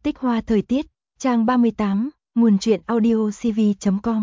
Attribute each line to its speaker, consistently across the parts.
Speaker 1: Tích hoa thời tiết, trang 38, nguồn truyện audio cv.com.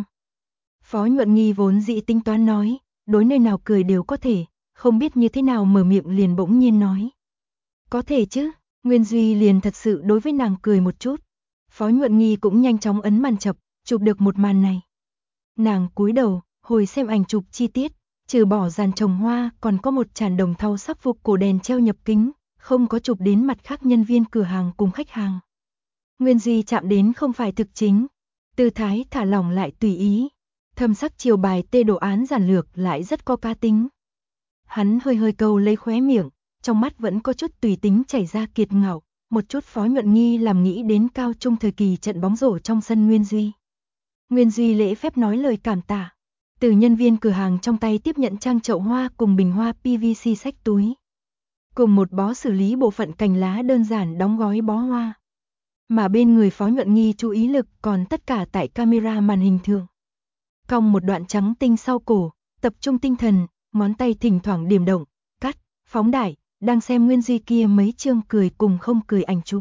Speaker 1: Phó Nhuận Nghi vốn dĩ tính toán nói, đối nơi nào cười đều có thể, không biết như thế nào mở miệng liền bỗng nhiên nói. Có thể chứ, Nguyên Duy liền thật sự đối với nàng cười một chút. Phó Nhuận Nghi cũng nhanh chóng ấn màn chập, chụp được một màn này. Nàng cúi đầu, hồi xem ảnh chụp chi tiết, trừ bỏ dàn trồng hoa còn có một tràn đồng thau sắp phục cổ đèn treo nhập kính, không có chụp đến mặt khác nhân viên cửa hàng cùng khách hàng. Nguyên Duy chạm đến không phải thực chính, tư thái thả lỏng lại tùy ý, thâm sắc chiều bài tê đồ án giản lược lại rất có cá tính. Hắn hơi hơi câu lấy khóe miệng, trong mắt vẫn có chút tùy tính chảy ra kiệt ngạo, một chút Phó Nhuận Nghi làm nghĩ đến cao trung thời kỳ trận bóng rổ trong sân Nguyên Duy. Nguyên Duy lễ phép nói lời cảm tạ, từ nhân viên cửa hàng trong tay tiếp nhận trang chậu hoa cùng bình hoa PVC xách túi, cùng một bó xử lý bộ phận cành lá đơn giản đóng gói bó hoa. Mà bên người Phó Nhuận Nghi chú ý lực còn tất cả tại camera màn hình thường. Cong một đoạn trắng tinh sau cổ, tập trung tinh thần, ngón tay thỉnh thoảng điểm động, cắt, phóng đại, đang xem Nguyên Duy kia mấy chương cười cùng không cười ảnh chụp.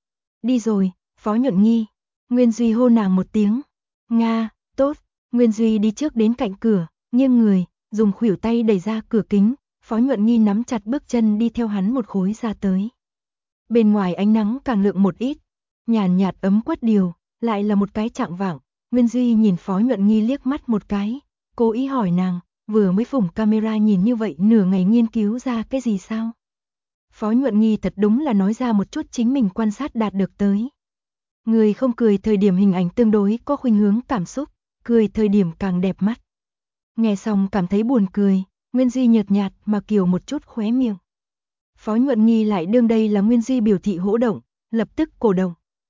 Speaker 1: Đi rồi, Phó Nhuận Nghi. Nguyên Duy hô nàng một tiếng. Nga, tốt. Nguyên Duy đi trước đến cạnh cửa, nghiêng người, dùng khuỷu tay đẩy ra cửa kính. Phó Nhuận Nghi nắm chặt bước chân đi theo hắn một khối ra tới. Bên ngoài ánh nắng càng lượng một ít, nhàn nhạt ấm quất điều, lại là một cái chạng vạng. Nguyên Duy nhìn Phó Nhuận Nghi liếc mắt một cái, cố ý hỏi nàng, vừa mới phủng camera nhìn như vậy nửa ngày nghiên cứu ra cái gì sao? Phó Nhuận Nghi thật đúng là nói ra một chút chính mình quan sát đạt được tới. Người không cười thời điểm hình ảnh tương đối có khuynh hướng cảm xúc, cười thời điểm càng đẹp mắt. Nghe xong cảm thấy buồn cười, Nguyên Duy nhợt nhạt mà kiều một chút khóe miệng. Phó Nhuận Nghi lại đương đây là Nguyên Duy biểu thị hỗ động, lập tức cổ động.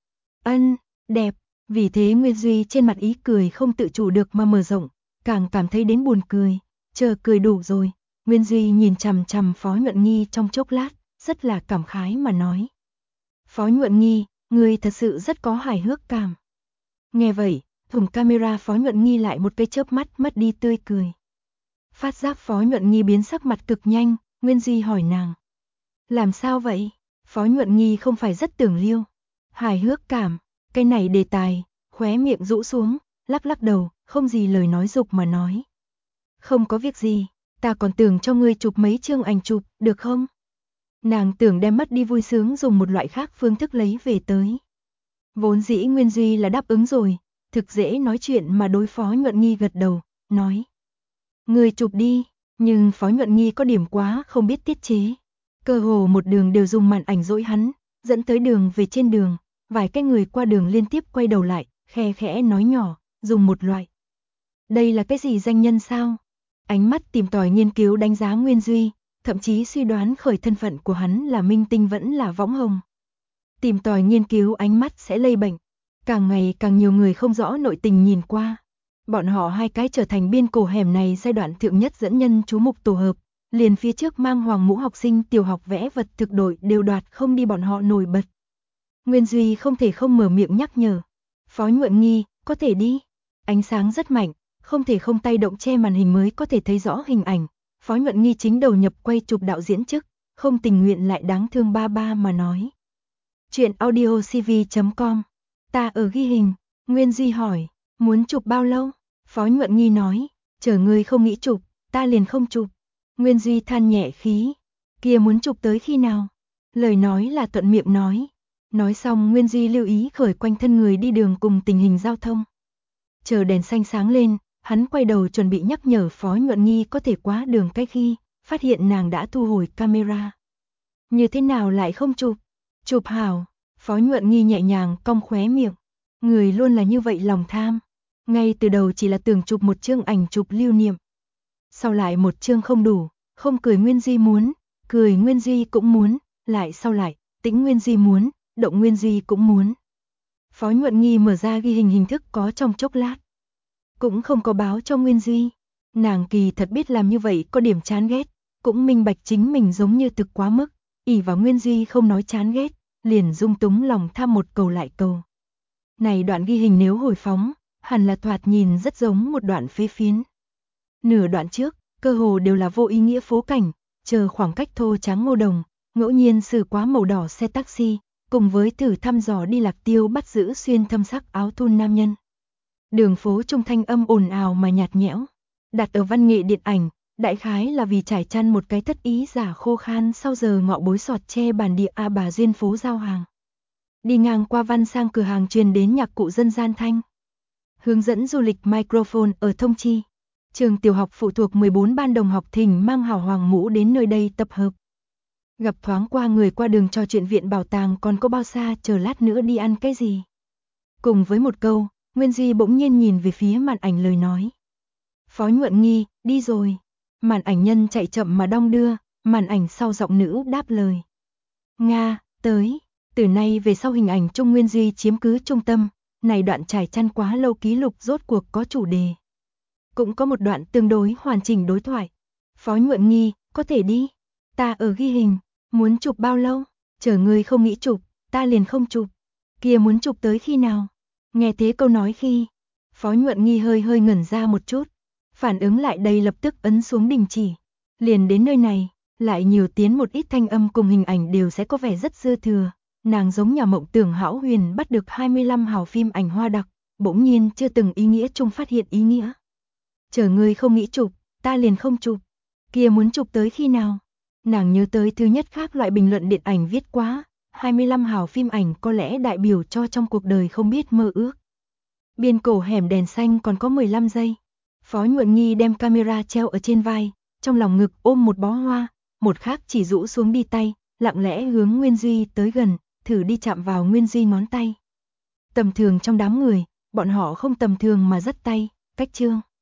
Speaker 1: Ân, đẹp, vì thế Nguyên Duy trên mặt ý cười không tự chủ được mà mở rộng, càng cảm thấy đến buồn cười, chờ cười đủ rồi. Nguyên Duy nhìn chằm chằm Phó Nhuận Nghi trong chốc lát, rất là cảm khái mà nói. Phó Nhuận Nghi, người thật sự rất có hài hước cảm. Nghe vậy, thùng camera Phó Nhuận Nghi lại một cái chớp mắt mất đi tươi cười. Phát giác Phó Nhuận Nghi biến sắc mặt cực nhanh, Nguyên Duy hỏi nàng. Làm sao vậy? Phó Nhuận Nghi không phải rất tưởng liêu. Hài hước cảm, cái này đề tài, khóe miệng rũ xuống, lắc lắc đầu, không gì lời nói dục mà nói. Không có việc gì, ta còn tưởng cho ngươi chụp mấy chương ảnh chụp, được không? Nàng tưởng đem mất đi vui sướng dùng một loại khác phương thức lấy về tới. Vốn dĩ Nguyên Duy là đáp ứng rồi, thực dễ nói chuyện mà đối Phó Nhuận Nghi gật đầu, nói. Ngươi chụp đi, nhưng Phó Nhuận Nghi có điểm quá không biết tiết chế. Cơ hồ một đường đều dùng màn ảnh dỗi hắn, dẫn tới đường về trên đường, vài cái người qua đường liên tiếp quay đầu lại, khe khẽ nói nhỏ, dùng một loại. Đây là cái gì danh nhân sao? Ánh mắt tìm tòi nghiên cứu đánh giá Nguyên Duy, thậm chí suy đoán khởi thân phận của hắn là minh tinh vẫn là võng hồng. Tìm tòi nghiên cứu ánh mắt sẽ lây bệnh, càng ngày càng nhiều người không rõ nội tình nhìn qua. Bọn họ hai cái trở thành biên cổ hẻm này giai đoạn thượng nhất dẫn nhân chú mục tổ hợp, liền phía trước mang hoàng mũ học sinh tiểu học vẽ vật thực đội đều đoạt không đi bọn họ nổi bật. Nguyên Duy không thể không mở miệng nhắc nhở. Phó Nhuận Nghi, có thể đi. Ánh sáng rất mạnh, không thể không tay động che màn hình mới có thể thấy rõ hình ảnh. Phó Nhuận Nghi chính đầu nhập quay chụp đạo diễn chức, không tình nguyện lại đáng thương ba ba mà nói. Chuyện audio cv.com. Ta ở ghi hình. Nguyên Duy hỏi, muốn chụp bao lâu? Phó Nhuận Nghi nói, chờ ngươi không nghĩ chụp, ta liền không chụp. Nguyên Duy than nhẹ khí, kia muốn chụp tới khi nào? Lời nói là thuận miệng nói. Nói xong Nguyên Duy lưu ý khởi quanh thân người đi đường cùng tình hình giao thông. Chờ đèn xanh sáng lên, hắn quay đầu chuẩn bị nhắc nhở Phó Nhuận Nghi có thể qua đường cách khi, phát hiện nàng đã thu hồi camera. Như thế nào lại không chụp? Chụp hảo, Phó Nhuận Nghi nhẹ nhàng cong khóe miệng. Người luôn là như vậy lòng tham. Ngay từ đầu chỉ là tưởng chụp một chương ảnh chụp lưu niệm. Sau lại một chương không đủ, không cười Nguyên Duy muốn, cười Nguyên Duy cũng muốn, lại sau lại, tĩnh Nguyên Duy muốn, động Nguyên Duy cũng muốn. Phó Nhuận Nghi mở ra ghi hình hình thức có trong chốc lát. Cũng không có báo cho Nguyên Duy. Nàng kỳ thật biết làm như vậy có điểm chán ghét, cũng minh bạch chính mình giống như thực quá mức, ỷ vào Nguyên Duy không nói chán ghét, liền dung túng lòng tham một cầu lại cầu. Này đoạn ghi hình nếu hồi phóng, hẳn là thoạt nhìn rất giống một đoạn phế phiến. Nửa đoạn trước, cơ hồ đều là vô ý nghĩa phố cảnh, chờ khoảng cách thô trắng ngô đồng, ngẫu nhiên xử quá màu đỏ xe taxi, cùng với thử thăm dò đi Lạc Tiêu bắt giữ xuyên thâm sắc áo thun nam nhân. Đường phố trung thanh âm ồn ào mà nhạt nhẽo, đặt ở văn nghệ điện ảnh, đại khái là vì trải chăn một cái thất ý giả khô khan sau giờ ngọ bối sọt che bản địa bà duyên phố giao hàng. Đi ngang qua văn sang cửa hàng truyền đến nhạc cụ dân gian thanh. Hướng dẫn du lịch microphone ở Thông Chi. Trường tiểu học phụ thuộc 14 ban đồng học thỉnh mang hào hoàng mũ đến nơi đây tập hợp. Gặp thoáng qua người qua đường trò chuyện viện bảo tàng còn có bao xa, chờ lát nữa đi ăn cái gì. Cùng với một câu, Nguyên Duy bỗng nhiên nhìn về phía màn ảnh lời nói. Phó Nhuận Nghi, đi rồi. Màn ảnh nhân chạy chậm mà đong đưa, màn ảnh sau giọng nữ đáp lời. Nga, tới. Từ nay về sau hình ảnh Trung Nguyên Duy chiếm cứ trung tâm, này đoạn trải chăn quá lâu ký lục rốt cuộc có chủ đề. Cũng có một đoạn tương đối hoàn chỉnh đối thoại. Phó Nhuận Nghi, có thể đi. Ta ở ghi hình, muốn chụp bao lâu? Chờ người không nghĩ chụp, ta liền không chụp. Kia muốn chụp tới khi nào? Nghe thế câu nói khi, Phó Nhuận Nghi hơi ngẩn ra một chút, phản ứng lại đây lập tức ấn xuống đình chỉ. Liền đến nơi này, lại nhiều tiến một ít thanh âm cùng hình ảnh đều sẽ có vẻ rất dư thừa. Nàng giống nhà mộng tưởng hão huyền bắt được 25 hào phim ảnh hoa đặc, bỗng nhiên chưa từng ý nghĩa chung phát hiện ý nghĩa. Chờ người không nghĩ chụp, ta liền không chụp. Kia muốn chụp tới khi nào? Nàng nhớ tới thứ nhất khác loại bình luận điện ảnh viết quá, 25 hào phim ảnh có lẽ đại biểu cho trong cuộc đời không biết mơ ước. Biên cổ hẻm đèn xanh còn có 15 giây. Phó Nhuận Nghi đem camera treo ở trên vai, trong lòng ngực ôm một bó hoa, một khác chỉ rũ xuống đi tay, lặng lẽ hướng Nguyên Duy tới gần, thử đi chạm vào Nguyên Duy ngón tay. Tầm thường trong đám người, bọn họ không tầm thường mà dắt tay, cách chương.